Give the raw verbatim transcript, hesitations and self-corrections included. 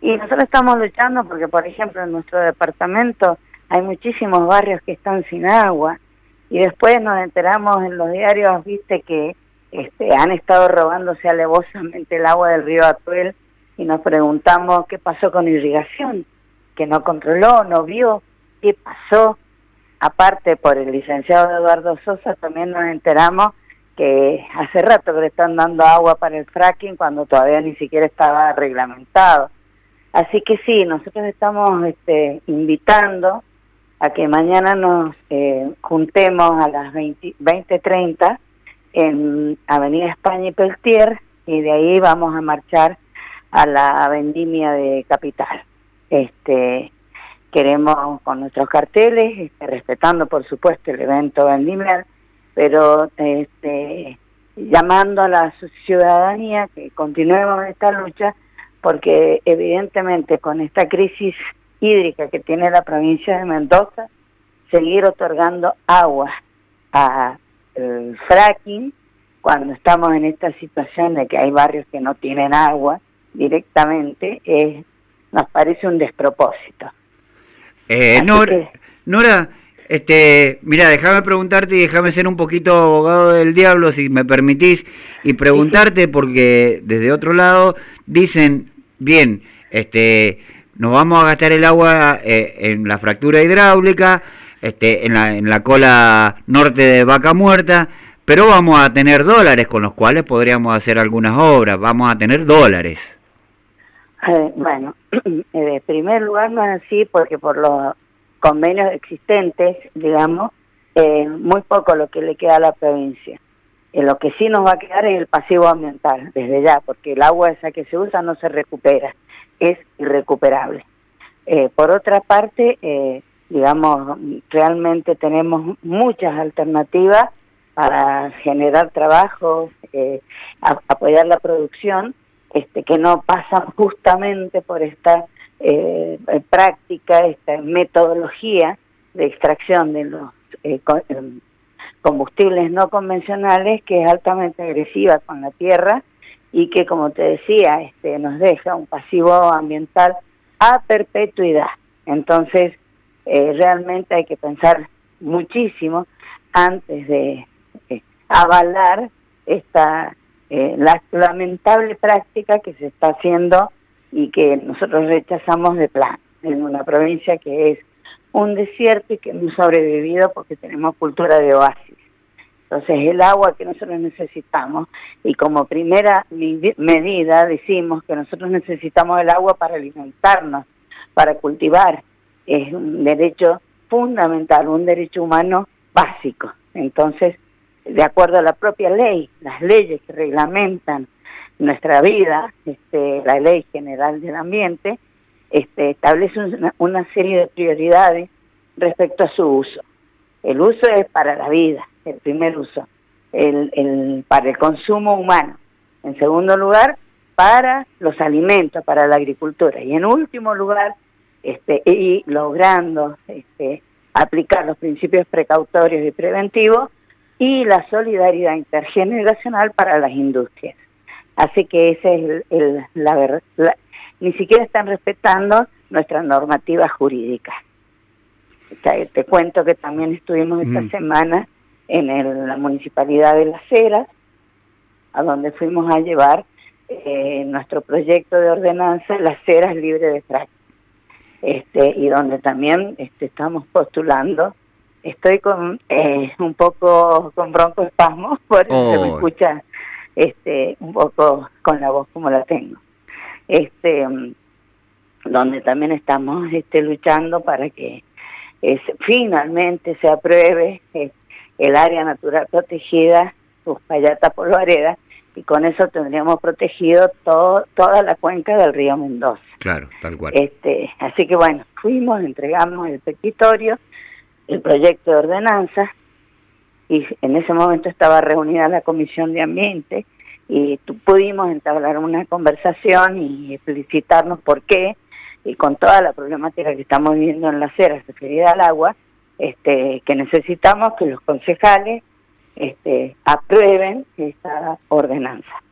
Y nosotros estamos luchando porque, por ejemplo, en nuestro departamento hay muchísimos barrios que están sin agua, y después nos enteramos en los diarios, viste, que este, han estado robándose alevosamente el agua del río Atuel, y nos preguntamos qué pasó con irrigación, que no controló, no vio qué pasó. Aparte, por el licenciado Eduardo Sosa, también nos enteramos que hace rato que le están dando agua para el fracking cuando todavía ni siquiera estaba reglamentado. Así que sí, nosotros estamos este, invitando a que mañana nos eh, juntemos a las veinte treinta en Avenida España y Peltier, y de ahí vamos a marchar a la vendimia de Capital. Este, queremos con nuestros carteles, este, respetando por supuesto el evento vendimial, pero este, llamando a la ciudadanía que continuemos esta lucha, porque evidentemente con esta crisis hídrica que tiene la provincia de Mendoza, seguir otorgando agua a el fracking cuando estamos en esta situación de que hay barrios que no tienen agua directamente, eh, nos parece un despropósito. Eh, Nora, que... Nora, este, mira, déjame preguntarte y déjame ser un poquito abogado del diablo, si me permitís, y preguntarte, sí, sí. Porque desde otro lado dicen, bien, este, nos vamos a gastar el agua eh, en la fractura hidráulica, este, en la, en la cola norte de Vaca Muerta, pero vamos a tener dólares con los cuales podríamos hacer algunas obras, vamos a tener dólares. Eh, bueno, en primer lugar no es así, porque por los convenios existentes, digamos, eh, muy poco lo que le queda a la provincia. Eh, lo que sí nos va a quedar es el pasivo ambiental, desde ya, porque el agua esa que se usa no se recupera, es irrecuperable. Eh, por otra parte, eh, digamos, realmente tenemos muchas alternativas para generar trabajos, eh, a, apoyar la producción, este, que no pasan justamente por esta eh, práctica, esta metodología de extracción de los eh, combustibles no convencionales, que es altamente agresiva con la tierra y que, como te decía, este, nos deja un pasivo ambiental a perpetuidad. Entonces, eh, realmente hay que pensar muchísimo antes de eh, avalar esta eh, la lamentable práctica que se está haciendo y que nosotros rechazamos de plano en una provincia que es un desierto y que hemos sobrevivido porque tenemos cultura de oasis. Entonces el agua que nosotros necesitamos, y como primera medida decimos que nosotros necesitamos el agua para alimentarnos, para cultivar, es un derecho fundamental, un derecho humano básico. Entonces, de acuerdo a la propia ley, las leyes que reglamentan nuestra vida, este, la Ley General del Ambiente, este, establece una, una serie de prioridades respecto a su uso. El uso es para la vida, el primer uso, el, el, para el consumo humano. En segundo lugar, para los alimentos, para la agricultura. Y en último lugar, este, y logrando este, aplicar los principios precautorios y preventivos, y la solidaridad intergeneracional para las industrias. Así que ese es el, el, la verdad. Ni siquiera están respetando nuestra normativa jurídica. Te, te cuento que también estuvimos esta mm. semana en el, la Municipalidad de Las Heras, a donde fuimos a llevar eh, nuestro proyecto de ordenanza, Las Heras libre de fracking, este, y donde también este, estamos postulando. Estoy con eh, un poco con broncoespasmos, por eso oh. se me escucha este, un poco con la voz como la tengo. Este, donde también estamos este, luchando para que eh, finalmente se apruebe eh, el área natural protegida Uspallata Polvareda, y con eso tendríamos protegido todo, toda la cuenca del río Mendoza. Claro, tal cual. Este, así que bueno, fuimos, entregamos el petitorio, el proyecto de ordenanza, y en ese momento estaba reunida la Comisión de Ambiente, y pudimos entablar una conversación y explicitarnos por qué, y con toda la problemática que estamos viviendo en Las Heras referida al agua, este, que necesitamos que los concejales este, aprueben esta ordenanza.